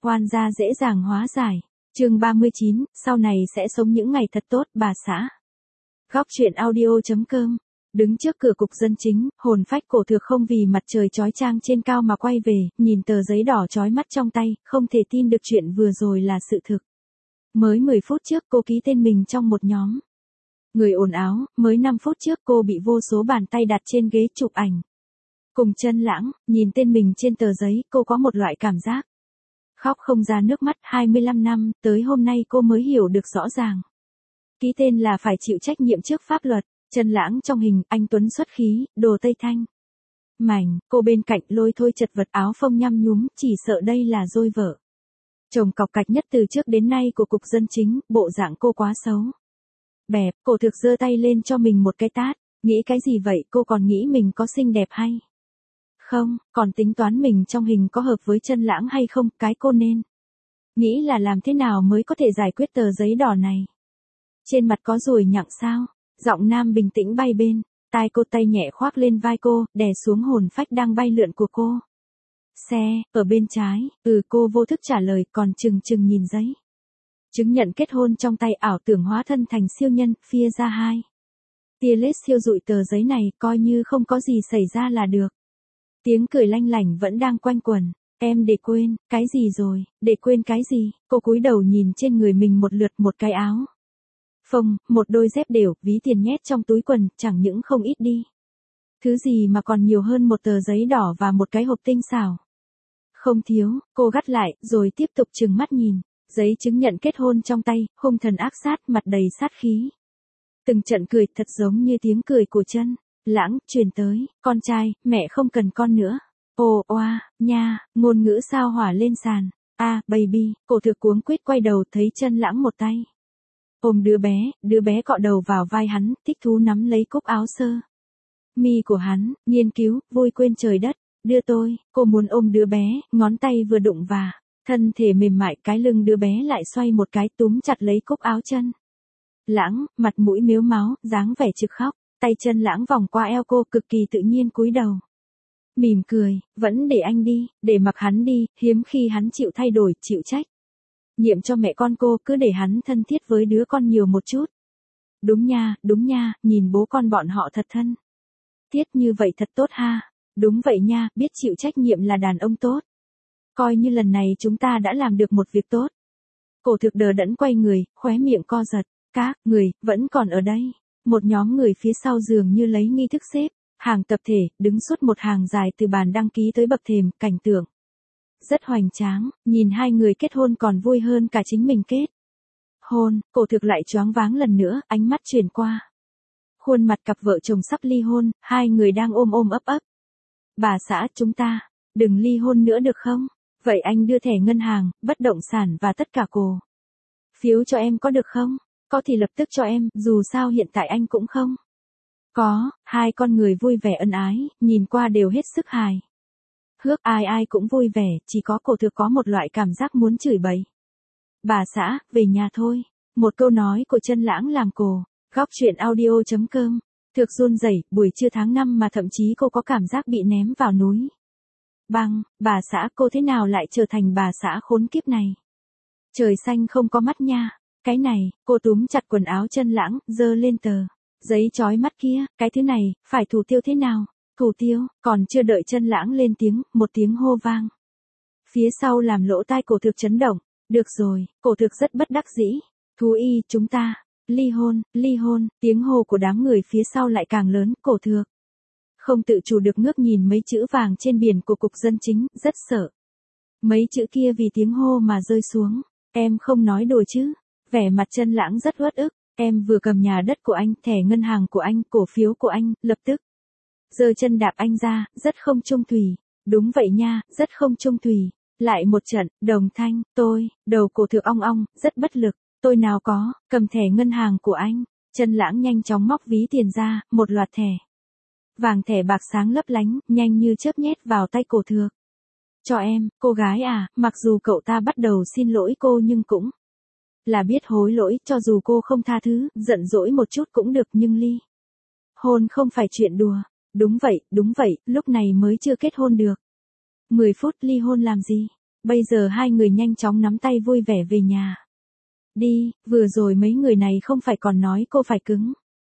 Oan gia dễ dàng hóa giải. Chương 39, sau này sẽ sống những ngày thật tốt, bà xã. Góc truyện audio.com. Đứng trước cửa cục dân chính, hồn phách Cổ Thược không vì mặt trời chói chang trên cao mà quay về, nhìn tờ giấy đỏ chói mắt trong tay, không thể tin được chuyện vừa rồi là sự thực. Mới 10 phút trước cô ký tên mình trong một nhóm người ồn áo, mới 5 phút trước cô bị vô số bàn tay đặt trên ghế chụp ảnh. Cùng Chân Lãng, nhìn tên mình trên tờ giấy, cô có một loại cảm giác khóc không ra nước mắt. 25 năm, tới hôm nay cô mới hiểu được rõ ràng. Ký tên là phải chịu trách nhiệm trước pháp luật. Chân Lãng trong hình, anh tuấn xuất khí, đồ Tây Thanh. Mảnh, cô bên cạnh lôi thôi chật vật, áo phông nhăm nhúm, chỉ sợ đây là dôi vợ chồng cọc cạch nhất từ trước đến nay của cục dân chính, bộ dạng cô quá xấu. Bẹp, Cổ Thực giơ tay lên cho mình một cái tát, nghĩ cái gì vậy, cô còn nghĩ mình có xinh đẹp hay không, còn tính toán mình trong hình có hợp với Chân Lãng hay không, cái cô nên nghĩ là làm thế nào mới có thể giải quyết tờ giấy đỏ này. Trên mặt có ruồi nhặng sao? Giọng nam bình tĩnh bay bên tai cô, tay nhẹ khoác lên vai cô, đè xuống hồn phách đang bay lượn của cô. Xe, ở bên trái, cô vô thức trả lời, còn chừng nhìn giấy chứng nhận kết hôn trong tay, ảo tưởng hóa thân thành siêu nhân, phia ra 2 tia lết siêu dụi tờ giấy này, coi như không có gì xảy ra là được. Tiếng cười lanh lảnh vẫn đang quanh quẩn. Em để quên, cái gì rồi, để quên cái gì? Cô cúi đầu nhìn trên người mình một lượt, một cái áo phông, một đôi dép đều, ví tiền nhét trong túi quần, chẳng những không ít đi thứ gì mà còn nhiều hơn một tờ giấy đỏ và một cái hộp tinh xảo. Không thiếu, cô gắt lại, rồi tiếp tục trừng mắt nhìn giấy chứng nhận kết hôn trong tay, hung thần ác sát, mặt đầy sát khí. Từng trận cười thật giống như tiếng cười của Chân Lãng truyền tới, con trai, mẹ không cần con nữa. Ồ oa, nha, ngôn ngữ sao hỏa lên sàn. Baby, Cổ Thực cuống quýt quay đầu, thấy Chân Lãng một tay ôm đứa bé cọ đầu vào vai hắn, thích thú nắm lấy cúc áo sơ mi của hắn, nghiên cứu, vui quên trời đất. Đưa tôi, cô muốn ôm đứa bé, ngón tay vừa đụng và thân thể mềm mại, cái lưng đứa bé lại xoay một cái, túm chặt lấy cúc áo Chân Lãng, mặt mũi mếu máo, dáng vẻ trực khóc. Tay Chân Lãng vòng qua eo cô, cực kỳ tự nhiên cúi đầu mỉm cười, vẫn để anh đi, để mặc hắn đi, hiếm khi hắn chịu thay đổi, chịu trách nhiệm cho mẹ con cô, cứ để hắn thân thiết với đứa con nhiều một chút. Đúng nha, nhìn bố con bọn họ thật thân thiết như vậy thật tốt ha. Đúng vậy nha, biết chịu trách nhiệm là đàn ông tốt. Coi như lần này chúng ta đã làm được một việc tốt. Cổ Thực đờ đẫn quay người, khóe miệng co giật. Các người vẫn còn ở đây. Một nhóm người phía sau dường như lấy nghi thức xếp hàng tập thể, đứng suốt một hàng dài từ bàn đăng ký tới bậc thềm, cảnh tượng rất hoành tráng, nhìn hai người kết hôn còn vui hơn cả chính mình kết hôn. Cổ Thực lại choáng váng lần nữa, ánh mắt chuyển qua khuôn mặt cặp vợ chồng sắp ly hôn, hai người đang ôm ấp. Bà xã, chúng ta đừng ly hôn nữa được không? Vậy anh đưa thẻ ngân hàng, bất động sản và tất cả cổ phiếu cho em có được không? Có thì lập tức cho em, dù sao hiện tại anh cũng không có. Hai con người vui vẻ ân ái, nhìn qua đều hết sức hài hước, ai cũng vui vẻ, chỉ có Cổ Thực có một loại cảm giác muốn chửi bậy. Bà xã, về nhà thôi. Một câu nói của Chân Lãng làm cô góc truyện audio.com Thực run rẩy. Buổi trưa tháng 5 mà thậm chí cô có cảm giác bị ném vào núi băng. Bà xã, cô thế nào lại trở thành bà xã khốn kiếp này? Trời xanh không có mắt nha. Cái này, cô túm chặt quần áo Chân Lãng, giơ lên tờ giấy chói mắt kia, cái thứ này, phải thủ tiêu thế nào? Thủ tiêu, còn chưa đợi Chân Lãng lên tiếng, một tiếng hô vang phía sau làm lỗ tai Cổ Thực chấn động. Được rồi, Cổ Thực rất bất đắc dĩ. Thú y, chúng ta ly hôn. Tiếng hô của đám người phía sau lại càng lớn. Cổ Thực không tự chủ được ngước nhìn mấy chữ vàng trên biển của cục dân chính, rất sợ mấy chữ kia vì tiếng hô mà rơi xuống. Em không nói đùa chứ? Vẻ mặt Chân Lãng rất uất ức. Em vừa cầm nhà đất của anh, thẻ ngân hàng của anh, cổ phiếu của anh, lập tức giơ chân đạp anh ra, rất không trung thủy. Đúng vậy nha, rất không trung thủy. Lại một trận, đồng thanh, đầu Cổ Thực ong ong, rất bất lực. Tôi nào có, cầm thẻ ngân hàng của anh. Chân Lãng nhanh chóng móc ví tiền ra, một loạt thẻ vàng, thẻ bạc sáng lấp lánh, nhanh như chớp nhét vào tay Cổ Thực. Cho em, cô gái à, mặc dù cậu ta bắt đầu xin lỗi cô nhưng cũng là biết hối lỗi, cho dù cô không tha thứ, giận dỗi một chút cũng được, nhưng ly hôn không phải chuyện đùa. Đúng vậy, lúc này mới chưa kết hôn được 10 phút, ly hôn làm gì? Bây giờ hai người nhanh chóng nắm tay vui vẻ về nhà. Đi, vừa rồi mấy người này không phải còn nói cô phải cứng.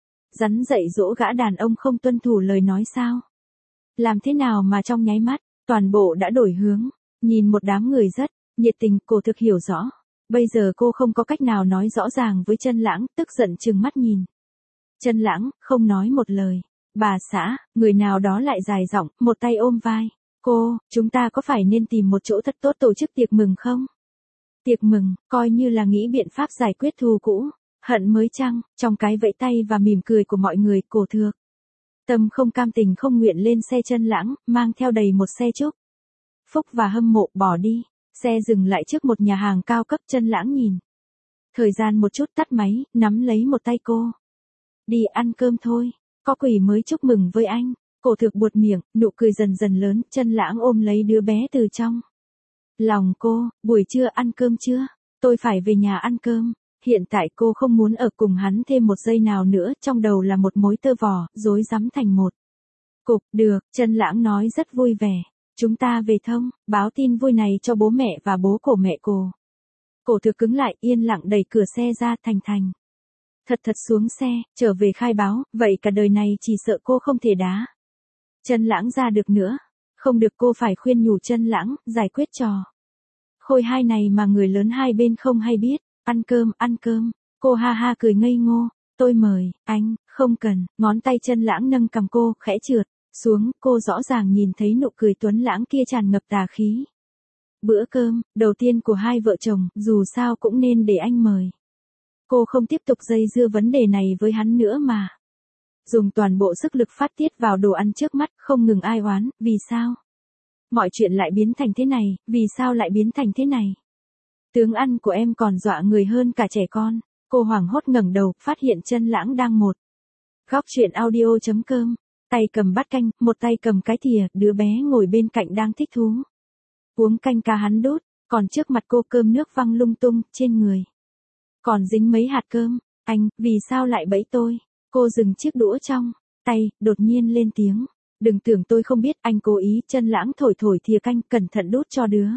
Rắn dạy dỗ gã đàn ông không tuân thủ lời nói sao? Làm thế nào mà trong nháy mắt, toàn bộ đã đổi hướng, nhìn một đám người rất nhiệt tình, cô thực hiểu rõ. Bây giờ cô không có cách nào nói rõ ràng với Chân Lãng, tức giận trừng mắt nhìn. Chân Lãng không nói một lời. Bà xã, người nào đó lại dài giọng, một tay ôm vai. Cô, chúng ta có phải nên tìm một chỗ thật tốt tổ chức tiệc mừng không? Tiệc mừng, coi như là nghĩ biện pháp giải quyết thù cũ, hận mới chăng, trong cái vẫy tay và mỉm cười của mọi người, Cổ Thược. Tâm không cam tình không nguyện lên xe Chân Lãng, mang theo đầy một xe chúc phúc và hâm mộ bỏ đi. Xe dừng lại trước một nhà hàng cao cấp. Chân Lãng nhìn thời gian một chút tắt máy, nắm lấy một tay cô. Đi ăn cơm thôi, có quỷ mới chúc mừng với anh. Cổ Thược buột miệng, nụ cười dần dần lớn. Chân Lãng ôm lấy đứa bé từ trong lòng cô. Buổi trưa ăn cơm chưa? Tôi phải về nhà ăn cơm. Hiện tại cô không muốn ở cùng hắn thêm một giây nào nữa, trong đầu là một mối tơ vò, rối rắm thành một cục. Được, Chân Lãng nói rất vui vẻ. Chúng ta về thông, báo tin vui này cho bố mẹ và bố của mẹ cô. Cổ Thược cứng lại, yên lặng đẩy cửa xe ra. Thành thật xuống xe, trở về khai báo, vậy cả đời này chỉ sợ cô không thể đá Chân Lãng ra được nữa. Không được, cô phải khuyên nhủ Chân Lãng, giải quyết trò khôi hai này mà người lớn hai bên không hay biết. Ăn cơm. Cô ha ha cười ngây ngô. Tôi mời, anh, không cần. Ngón tay Chân Lãng nâng cằm cô, khẽ trượt xuống, cô rõ ràng nhìn thấy nụ cười tuấn lãng kia tràn ngập tà khí. Bữa cơm đầu tiên của hai vợ chồng, dù sao cũng nên để anh mời. Cô không tiếp tục dây dưa vấn đề này với hắn nữa mà dùng toàn bộ sức lực phát tiết vào đồ ăn trước mắt, không ngừng ai oán. Vì sao mọi chuyện lại biến thành thế này? Vì sao lại biến thành thế này? Tướng ăn của em còn dọa người hơn cả trẻ con. Cô hoảng hốt ngẩng đầu, phát hiện Chân Lãng đang một góc truyện audio.com, tay cầm bát canh, một tay cầm cái thìa. Đứa bé ngồi bên cạnh đang thích thú uống canh cá hắn đút, còn trước mặt cô cơm nước văng lung tung, trên người còn dính mấy hạt cơm. Anh, vì sao lại bẫy tôi? Cô dừng chiếc đũa trong tay, đột nhiên lên tiếng. Đừng tưởng tôi không biết, anh cố ý. Chân Lãng thổi thìa canh, cẩn thận đút cho đứa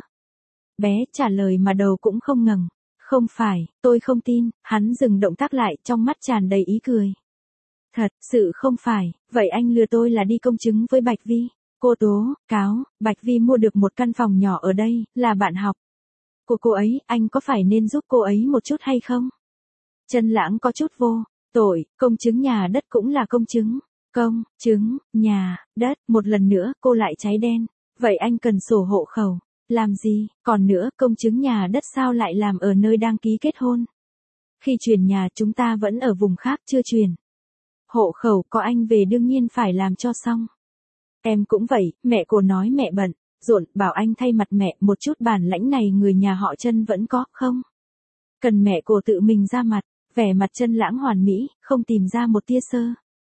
bé trả lời mà đầu cũng không ngẩng. Không phải, tôi không tin. Hắn dừng động tác lại, trong mắt tràn đầy ý cười. Thật sự không phải. Vậy anh lừa tôi là đi công chứng với Bạch Vi. Cô tố cáo Bạch Vi mua được một căn phòng nhỏ ở đây, là bạn học của cô ấy. Anh có phải nên giúp cô ấy một chút hay không? Chân Lãng có chút vô tội. Công chứng nhà đất cũng là công chứng nhà đất. Một lần nữa cô lại cháy đen. Vậy anh cần sổ hộ khẩu làm gì? Còn nữa, công chứng nhà đất sao lại làm ở nơi đăng ký kết hôn? Khi chuyển nhà chúng ta vẫn ở vùng khác, chưa chuyển hộ khẩu. Có anh về đương nhiên phải làm cho xong. Em cũng vậy. Mẹ cô nói mẹ bận rộn, bảo anh thay mặt mẹ. Một chút bản lãnh này người nhà họ Chân vẫn có không? Cần mẹ cô tự mình ra mặt. Vẻ mặt Chân Lãng hoàn mỹ, không tìm ra một tia sơ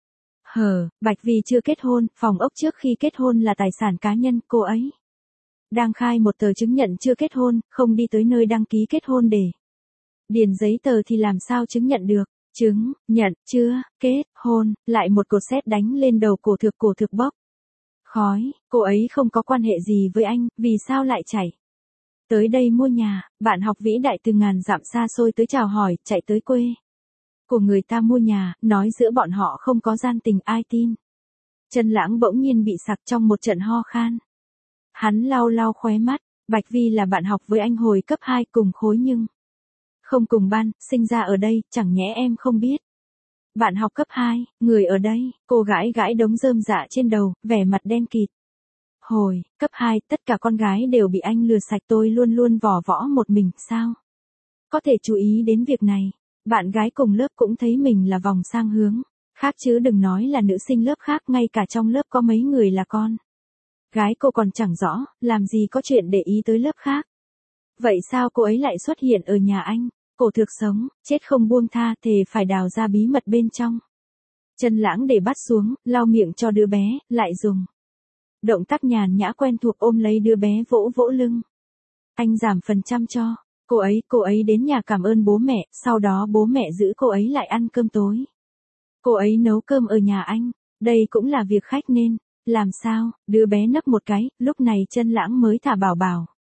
hở. Bạch Vi chưa kết hôn, phòng ốc trước khi kết hôn là tài sản cá nhân. Cô ấy đang khai một tờ chứng nhận chưa kết hôn, không đi tới nơi đăng ký kết hôn để điền giấy tờ thì làm sao chứng nhận được? Chứng nhận chưa kết hôn. Lại một cột sét đánh lên đầu Cổ Thược. Cổ Thược bốc khói. Cô ấy không có quan hệ gì với anh, vì sao lại chạy tới đây mua nhà? Bạn học vĩ đại từ ngàn dặm xa xôi tới chào hỏi, chạy tới quê của người ta mua nhà, nói giữa bọn họ không có gian tình, ai tin? Chân Lãng bỗng nhiên bị sặc trong một trận ho khan. Hắn lau lau khóe mắt. Bạch Vi là bạn học với anh hồi cấp 2, cùng khối nhưng không cùng ban, sinh ra ở đây, chẳng nhẽ em không biết? Bạn học cấp 2, người ở đây. Cô gái gãi đống rơm rạ trên đầu, vẻ mặt đen kịt. Hồi cấp 2, tất cả con gái đều bị anh lừa sạch, tôi luôn luôn vỏ võ một mình. Sao có thể chú ý đến việc này? Bạn gái cùng lớp cũng thấy mình là vòng sang hướng khác, chứ đừng nói là nữ sinh lớp khác, ngay cả trong lớp có mấy người là con gái cô còn chẳng rõ, làm gì có chuyện để ý tới lớp khác. Vậy sao cô ấy lại xuất hiện ở nhà anh? Cổ Thược sống chết không buông tha, thề phải đào ra bí mật bên trong. Chân Lãng để bắt xuống, lau miệng cho đứa bé, lại dùng động tác nhàn nhã quen thuộc ôm lấy đứa bé, vỗ vỗ lưng. Anh giảm phần trăm cho cô ấy đến nhà cảm ơn bố mẹ, sau đó bố mẹ giữ cô ấy lại ăn cơm tối. Cô ấy nấu cơm ở nhà anh, đây cũng là việc khách nên làm sao? Đứa bé nấc một cái, lúc này Chân Lãng mới thả bảo bảo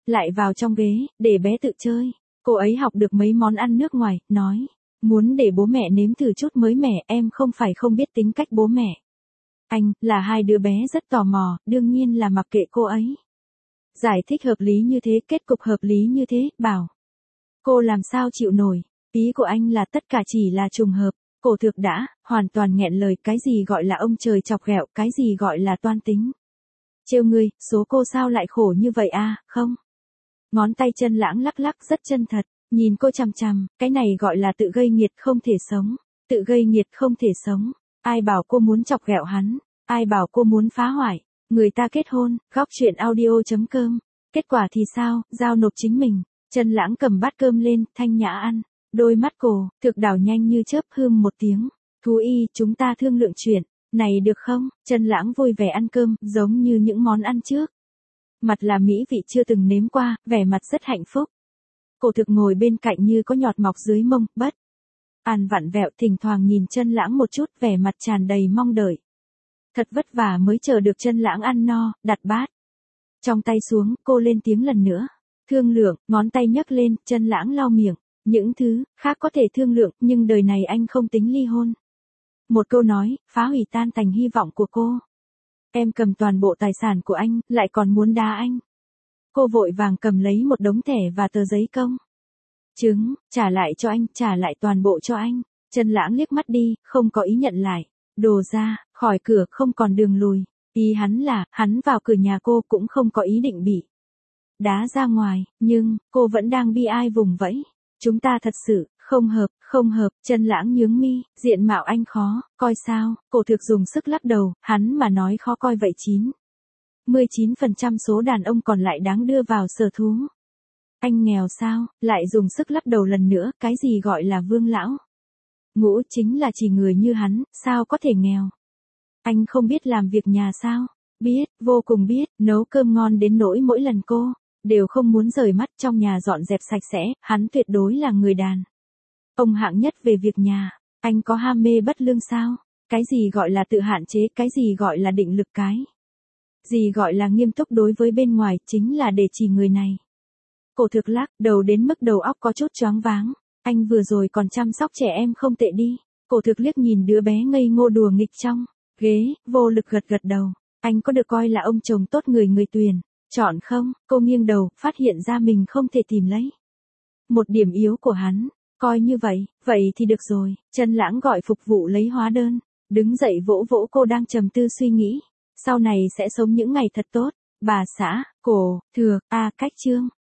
lại vào trong ghế, để bé tự chơi. Cô ấy học được mấy món ăn nước ngoài, nói, muốn để bố mẹ nếm thử chút mới mẻ, em không phải không biết tính cách bố mẹ. Anh, là hai đứa bé rất tò mò, đương nhiên là mặc kệ cô ấy. Giải thích hợp lý như thế, kết cục hợp lý như thế, bảo. Cô làm sao chịu nổi, ý của anh là tất cả chỉ là trùng hợp. Cổ Thược đã, hoàn toàn nghẹn lời, cái gì gọi là ông trời chọc ghẹo, cái gì gọi là toan tính. Trêu ngươi, số cô sao lại khổ như vậy à, không? Ngón tay Chân Lãng lắc lắc rất chân thật, nhìn cô chằm chằm, cái này gọi là tự gây nghiệt không thể sống, tự gây nghiệt không thể sống. Ai bảo cô muốn chọc ghẹo hắn, ai bảo cô muốn phá hoại, người ta kết hôn, góc chuyện audio.com. Kết quả thì sao, giao nộp chính mình. Chân Lãng cầm bát cơm lên, thanh nhã ăn. Đôi mắt Cổ Thực đảo nhanh như chớp, hưm một tiếng. Thú y, chúng ta thương lượng chuyện này được không? Chân Lãng vui vẻ ăn cơm, giống như những món ăn trước. Mặt là mỹ vị chưa từng nếm qua, vẻ mặt rất hạnh phúc. Cổ Thực ngồi bên cạnh như có nhọt mọc dưới mông, bất an vặn vẹo, thỉnh thoảng nhìn Chân Lãng một chút, vẻ mặt tràn đầy mong đợi. Thật vất vả mới chờ được Chân Lãng ăn no, đặt bát trong tay xuống, cô lên tiếng lần nữa. Thương lượng, ngón tay nhấc lên, Chân Lãng lau miệng. Những thứ khác có thể thương lượng, nhưng đời này anh không tính ly hôn. Một câu nói, phá hủy tan tành hy vọng của cô. Em cầm toàn bộ tài sản của anh, lại còn muốn đá anh. Cô vội vàng cầm lấy một đống thẻ và tờ giấy công chứng, trả lại cho anh, trả lại toàn bộ cho anh. Chân Lãng liếc mắt đi, không có ý nhận lại. Đồ ra, khỏi cửa, không còn đường lùi. Ý hắn là, hắn vào cửa nhà cô cũng không có ý định bị đá ra ngoài, nhưng, cô vẫn đang bi ai vùng vẫy. Chúng ta thật sự, không hợp, Chân Lãng nhướng mi, diện mạo anh khó, coi sao, Cổ Thực dùng sức lắc đầu, hắn mà nói khó coi vậy 99% số đàn ông còn lại đáng đưa vào sở thú. Anh nghèo sao, lại dùng sức lắc đầu lần nữa, cái gì gọi là vương lão? Ngũ chính là chỉ người như hắn, sao có thể nghèo? Anh không biết làm việc nhà sao? Biết, vô cùng biết, nấu cơm ngon đến nỗi mỗi lần cô đều không muốn rời mắt, trong nhà dọn dẹp sạch sẽ, hắn tuyệt đối là người đàn ông hạng nhất về việc nhà. Anh có ham mê bất lương sao? Cái gì gọi là tự hạn chế, cái gì gọi là định lực, cái gì gọi là nghiêm túc đối với bên ngoài, chính là để chỉ người này. Cổ Thực lắc đầu đến mức đầu óc có chút choáng váng. Anh vừa rồi còn chăm sóc trẻ em không tệ đi. Cổ Thực liếc nhìn đứa bé ngây ngô đùa nghịch trong ghế, vô lực gật gật đầu. Anh có được coi là ông chồng tốt người tuyển chọn không? Cô nghiêng đầu, phát hiện ra mình không thể tìm lấy một điểm yếu của hắn. Coi như vậy thì được rồi. Chân Lãng gọi phục vụ lấy hóa đơn, đứng dậy vỗ vỗ cô đang trầm tư suy nghĩ. Sau này sẽ sống những ngày thật tốt. Bà xã, Cổ Thược, cách chương.